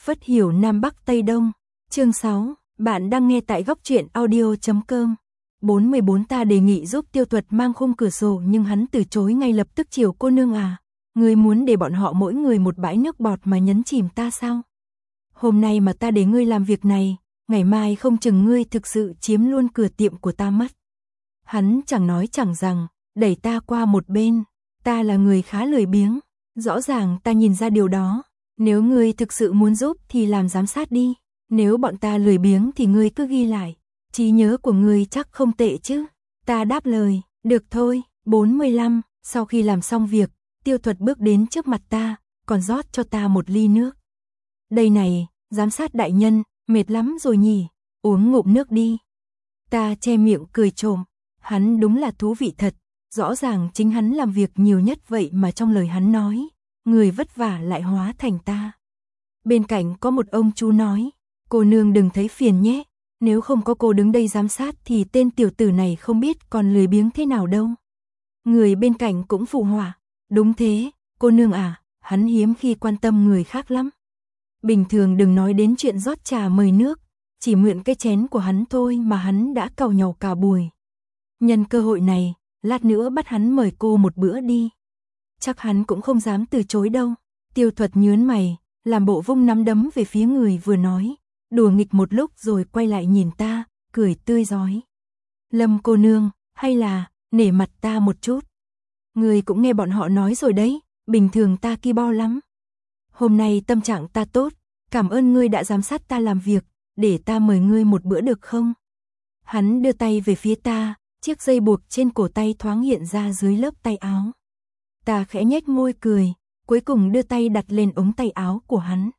Phất hiểu Nam Bắc Tây Đông. Chương 6, bạn đang nghe tại góc truyện audio.com. 44 Ta đề nghị giúp Tiêu Tuật mang khung cửa sổ nhưng hắn từ chối ngay lập tức. Chiều cô nương à, ngươi muốn để bọn họ mỗi người một bãi nước bọt mà nhấn chìm ta sao? Hôm nay mà ta để ngươi làm việc này, ngày mai không chừng ngươi thực sự chiếm luôn cửa tiệm của ta mất. Hắn chẳng nói chẳng rằng, đẩy ta qua một bên. Ta là người khá lười biếng, rõ ràng ta nhìn ra điều đó. Nếu ngươi thực sự muốn giúp thì làm giám sát đi. Nếu bọn ta lười biếng thì ngươi cứ ghi lại. Trí nhớ của ngươi chắc không tệ chứ. Ta đáp lời, được thôi. 45, sau khi làm xong việc, Tiêu Thuật bước đến trước mặt ta, còn rót cho ta một ly nước. Đây này, giám sát đại nhân, mệt lắm rồi nhỉ, uống ngụm nước đi. Ta che miệng cười trộm, hắn đúng là thú vị thật, rõ ràng chính hắn làm việc nhiều nhất vậy mà trong lời hắn nói, người vất vả lại hóa thành ta. Bên cạnh có một ông chú nói, cô nương đừng thấy phiền nhé, nếu không có cô đứng đây giám sát thì tên tiểu tử này không biết còn lười biếng thế nào đâu. Người bên cạnh cũng phụ họa, đúng thế, cô nương à, hắn hiếm khi quan tâm người khác lắm. Bình thường đừng nói đến chuyện rót trà mời nước, chỉ mượn cái chén của hắn thôi mà hắn đã càu nhàu cả buổi. Nhân cơ hội này, lát nữa bắt hắn mời cô một bữa đi. Chắc hắn cũng không dám từ chối đâu. Tiêu Thuật nhướng mày, làm bộ vung nắm đấm về phía người vừa nói, đùa nghịch một lúc rồi quay lại nhìn ta, cười tươi rói. Lâm cô nương, hay là nể mặt ta một chút. Người cũng nghe bọn họ nói rồi đấy, bình thường ta ki bo lắm. Hôm nay tâm trạng ta tốt, cảm ơn ngươi đã giám sát ta làm việc, để ta mời ngươi một bữa được không? Hắn đưa tay về phía ta, chiếc dây buộc trên cổ tay thoáng hiện ra dưới lớp tay áo. Ta khẽ nhếch môi cười, cuối cùng đưa tay đặt lên ống tay áo của hắn.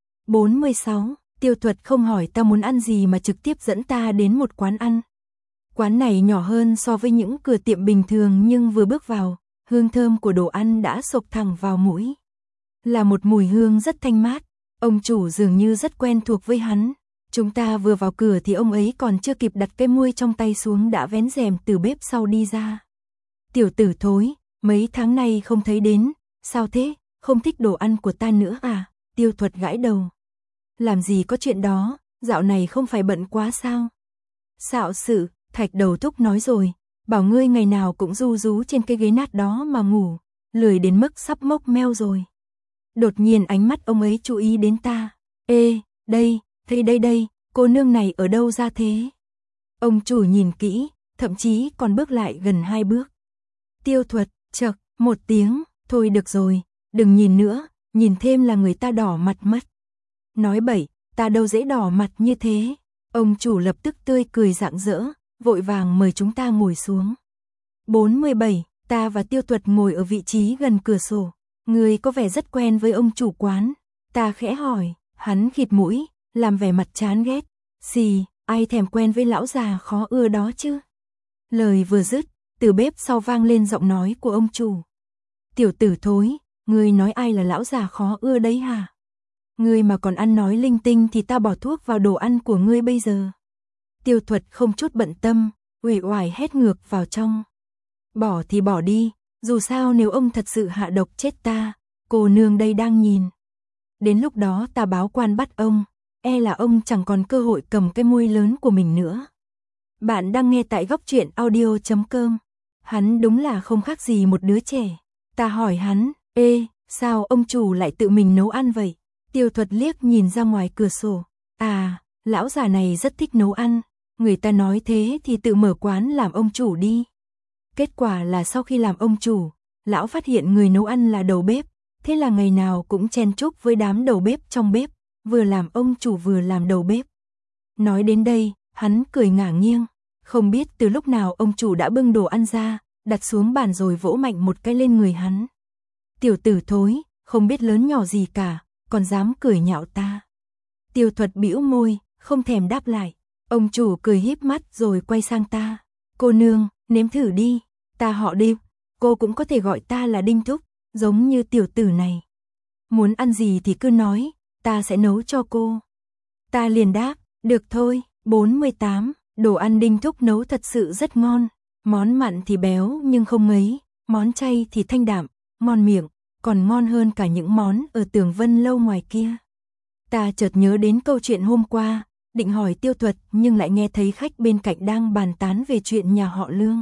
46, Tiêu Thuật không hỏi ta muốn ăn gì mà trực tiếp dẫn ta đến một quán ăn. Quán này nhỏ hơn so với những cửa tiệm bình thường nhưng vừa bước vào, hương thơm của đồ ăn đã xộc thẳng vào mũi. Là một mùi hương rất thanh mát, ông chủ dường như rất quen thuộc với hắn. Chúng ta vừa vào cửa thì ông ấy còn chưa kịp đặt cái muôi trong tay xuống đã vén rèm từ bếp sau đi ra. Tiểu tử thối, mấy tháng nay không thấy đến, sao thế, không thích đồ ăn của ta nữa à? Tiêu Thuật gãi đầu. Làm gì có chuyện đó, dạo này không phải bận quá sao? Xạo sự, Thạch Đầu Thúc nói rồi, bảo ngươi ngày nào cũng ru rú trên cái ghế nát đó mà ngủ, lười đến mức sắp mốc meo rồi. Đột nhiên ánh mắt ông ấy chú ý đến ta. Ê, đây, thấy đây, cô nương này ở đâu ra thế? Ông chủ nhìn kỹ, thậm chí còn bước lại gần 2 bước. Tiêu Thuật, chậc, một tiếng, thôi được rồi, đừng nhìn nữa, nhìn thêm là người ta đỏ mặt mất. Nói bậy, ta đâu dễ đỏ mặt như thế. Ông chủ lập tức tươi cười rạng rỡ, vội vàng mời chúng ta ngồi xuống. 47, ta và Tiêu Thuật ngồi ở vị trí gần cửa sổ. Người có vẻ rất quen với ông chủ quán. Ta khẽ hỏi, hắn khịt mũi, làm vẻ mặt chán ghét. Xì, ai thèm quen với lão già khó ưa đó chứ. Lời vừa dứt, từ bếp sau vang lên giọng nói của ông chủ. Tiểu tử thối, ngươi nói ai là lão già khó ưa đấy hả? Ngươi mà còn ăn nói linh tinh thì ta bỏ thuốc vào đồ ăn của ngươi bây giờ. Tiêu Thuật không chút bận tâm, uể oải hét ngược vào trong. Bỏ thì bỏ đi, dù sao nếu ông thật sự hạ độc chết ta, cô nương đây đang nhìn. Đến lúc đó ta báo quan bắt ông, e là ông chẳng còn cơ hội cầm cái môi lớn của mình nữa. Bạn đang nghe tại góc truyện audio.com. Hắn đúng là không khác gì một đứa trẻ. Ta hỏi hắn, ê, sao ông chủ lại tự mình nấu ăn vậy? Tiêu Thuật liếc nhìn ra ngoài cửa sổ. À, lão già này rất thích nấu ăn. Người ta nói thế thì tự mở quán làm ông chủ đi. Kết quả là sau khi làm ông chủ, lão phát hiện người nấu ăn là đầu bếp. Thế là ngày nào cũng chen chúc với đám đầu bếp trong bếp, vừa làm ông chủ vừa làm đầu bếp. Nói đến đây, hắn cười ngả nghiêng. Không biết từ lúc nào ông chủ đã bưng đồ ăn ra, đặt xuống bàn rồi vỗ mạnh một cái lên người hắn. Tiểu tử thối, không biết lớn nhỏ gì cả, còn dám cười nhạo ta. Tiêu Thuật bĩu môi, không thèm đáp lại. Ông chủ cười híp mắt rồi quay sang ta. Cô nương, nếm thử đi, ta họ Đinh, cô cũng có thể gọi ta là Đinh Thúc, giống như tiểu tử này. Muốn ăn gì thì cứ nói, ta sẽ nấu cho cô. Ta liền đáp, được thôi. 48, đồ ăn Đinh Thúc nấu thật sự rất ngon, món mặn thì béo nhưng không ngấy, món chay thì thanh đạm, ngon miệng, còn ngon hơn cả những món ở Tường Vân lâu ngoài kia. Ta chợt nhớ đến câu chuyện hôm qua, định hỏi Tiêu Thuật nhưng lại nghe thấy khách bên cạnh đang bàn tán về chuyện nhà họ Lương.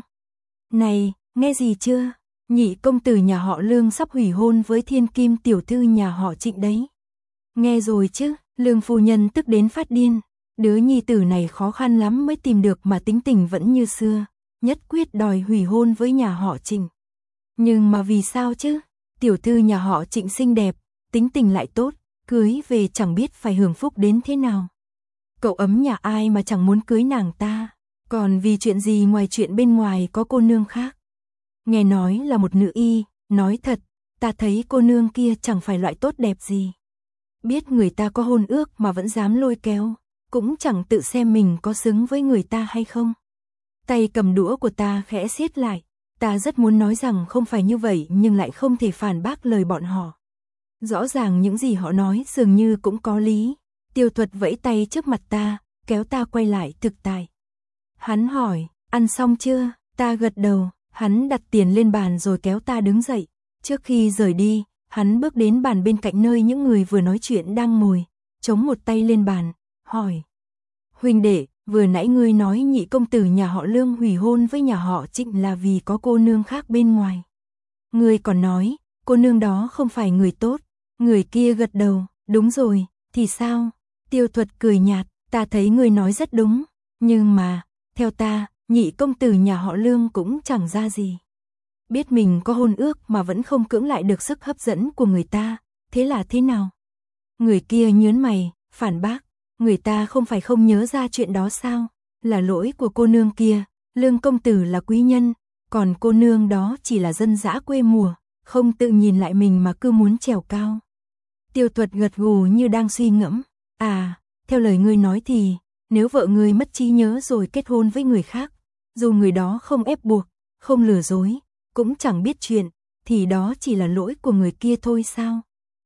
Này, nghe gì chưa? Nhị công tử nhà họ Lương sắp hủy hôn với thiên kim tiểu thư nhà họ Trịnh đấy. Nghe rồi chứ, Lương phu nhân tức đến phát điên. Đứa nhi tử này khó khăn lắm mới tìm được mà tính tình vẫn như xưa, nhất quyết đòi hủy hôn với nhà họ Trịnh. Nhưng mà vì sao chứ? Tiểu thư nhà họ Trịnh xinh đẹp, tính tình lại tốt, cưới về chẳng biết phải hưởng phúc đến thế nào. Cậu ấm nhà ai mà chẳng muốn cưới nàng ta, còn vì chuyện gì ngoài chuyện bên ngoài có cô nương khác. Nghe nói là một nữ y, nói thật, ta thấy cô nương kia chẳng phải loại tốt đẹp gì. Biết người ta có hôn ước mà vẫn dám lôi kéo, cũng chẳng tự xem mình có xứng với người ta hay không. Tay cầm đũa của ta khẽ siết lại, ta rất muốn nói rằng không phải như vậy nhưng lại không thể phản bác lời bọn họ. Rõ ràng những gì họ nói dường như cũng có lý. Tiêu Thuật vẫy tay trước mặt ta, kéo ta quay lại thực tại. Hắn hỏi, ăn xong chưa? Ta gật đầu, hắn đặt tiền lên bàn rồi kéo ta đứng dậy. Trước khi rời đi, hắn bước đến bàn bên cạnh nơi những người vừa nói chuyện đang ngồi, chống một tay lên bàn, hỏi. Huynh đệ, vừa nãy ngươi nói nhị công tử nhà họ Lương hủy hôn với nhà họ Trịnh là vì có cô nương khác bên ngoài. Ngươi còn nói, cô nương đó không phải người tốt. Người kia gật đầu, đúng rồi, thì sao? Tiêu Thuật cười nhạt, ta thấy ngươi nói rất đúng, nhưng mà, theo ta, nhị công tử nhà họ Lương cũng chẳng ra gì. Biết mình có hôn ước mà vẫn không cưỡng lại được sức hấp dẫn của người ta, thế là thế nào? Người kia nhớn mày, phản bác, người ta không phải không nhớ ra chuyện đó sao? Là lỗi của cô nương kia, Lương công tử là quý nhân, còn cô nương đó chỉ là dân dã quê mùa, không tự nhìn lại mình mà cứ muốn trèo cao. Tiêu Thuật gật gù như đang suy ngẫm, theo lời ngươi nói thì, nếu vợ ngươi mất trí nhớ rồi kết hôn với người khác, dù người đó không ép buộc, không lừa dối, cũng chẳng biết chuyện, thì đó chỉ là lỗi của người kia thôi sao?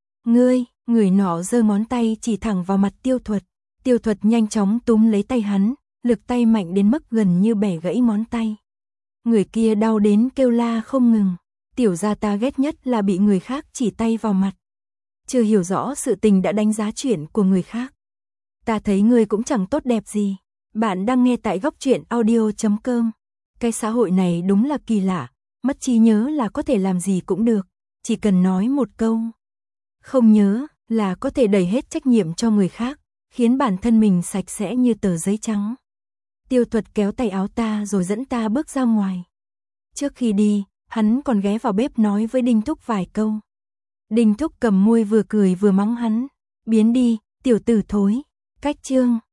Người nọ giơ ngón tay chỉ thẳng vào mặt Tiêu Thuật. Tiêu Thuật nhanh chóng túm lấy tay hắn, lực tay mạnh đến mức gần như bẻ gãy ngón tay. Người kia đau đến kêu la không ngừng. Tiểu gia ta ghét nhất là bị người khác chỉ tay vào mặt. Chưa hiểu rõ sự tình đã đánh giá chuyện của người khác. Ta thấy ngươi cũng chẳng tốt đẹp gì. Bạn đang nghe tại góc truyện audio.com. Cái xã hội này đúng là kỳ lạ, mất trí nhớ là có thể làm gì cũng được, chỉ cần nói một câu không nhớ là có thể đẩy hết trách nhiệm cho người khác, khiến bản thân mình sạch sẽ như tờ giấy trắng. Tiêu Thuật kéo tay áo ta rồi dẫn ta bước ra ngoài. Trước khi đi, hắn còn ghé vào bếp nói với Đinh Thúc vài câu. Đinh Thúc cầm môi vừa cười vừa mắng hắn, biến đi, tiểu tử thối. Cách chương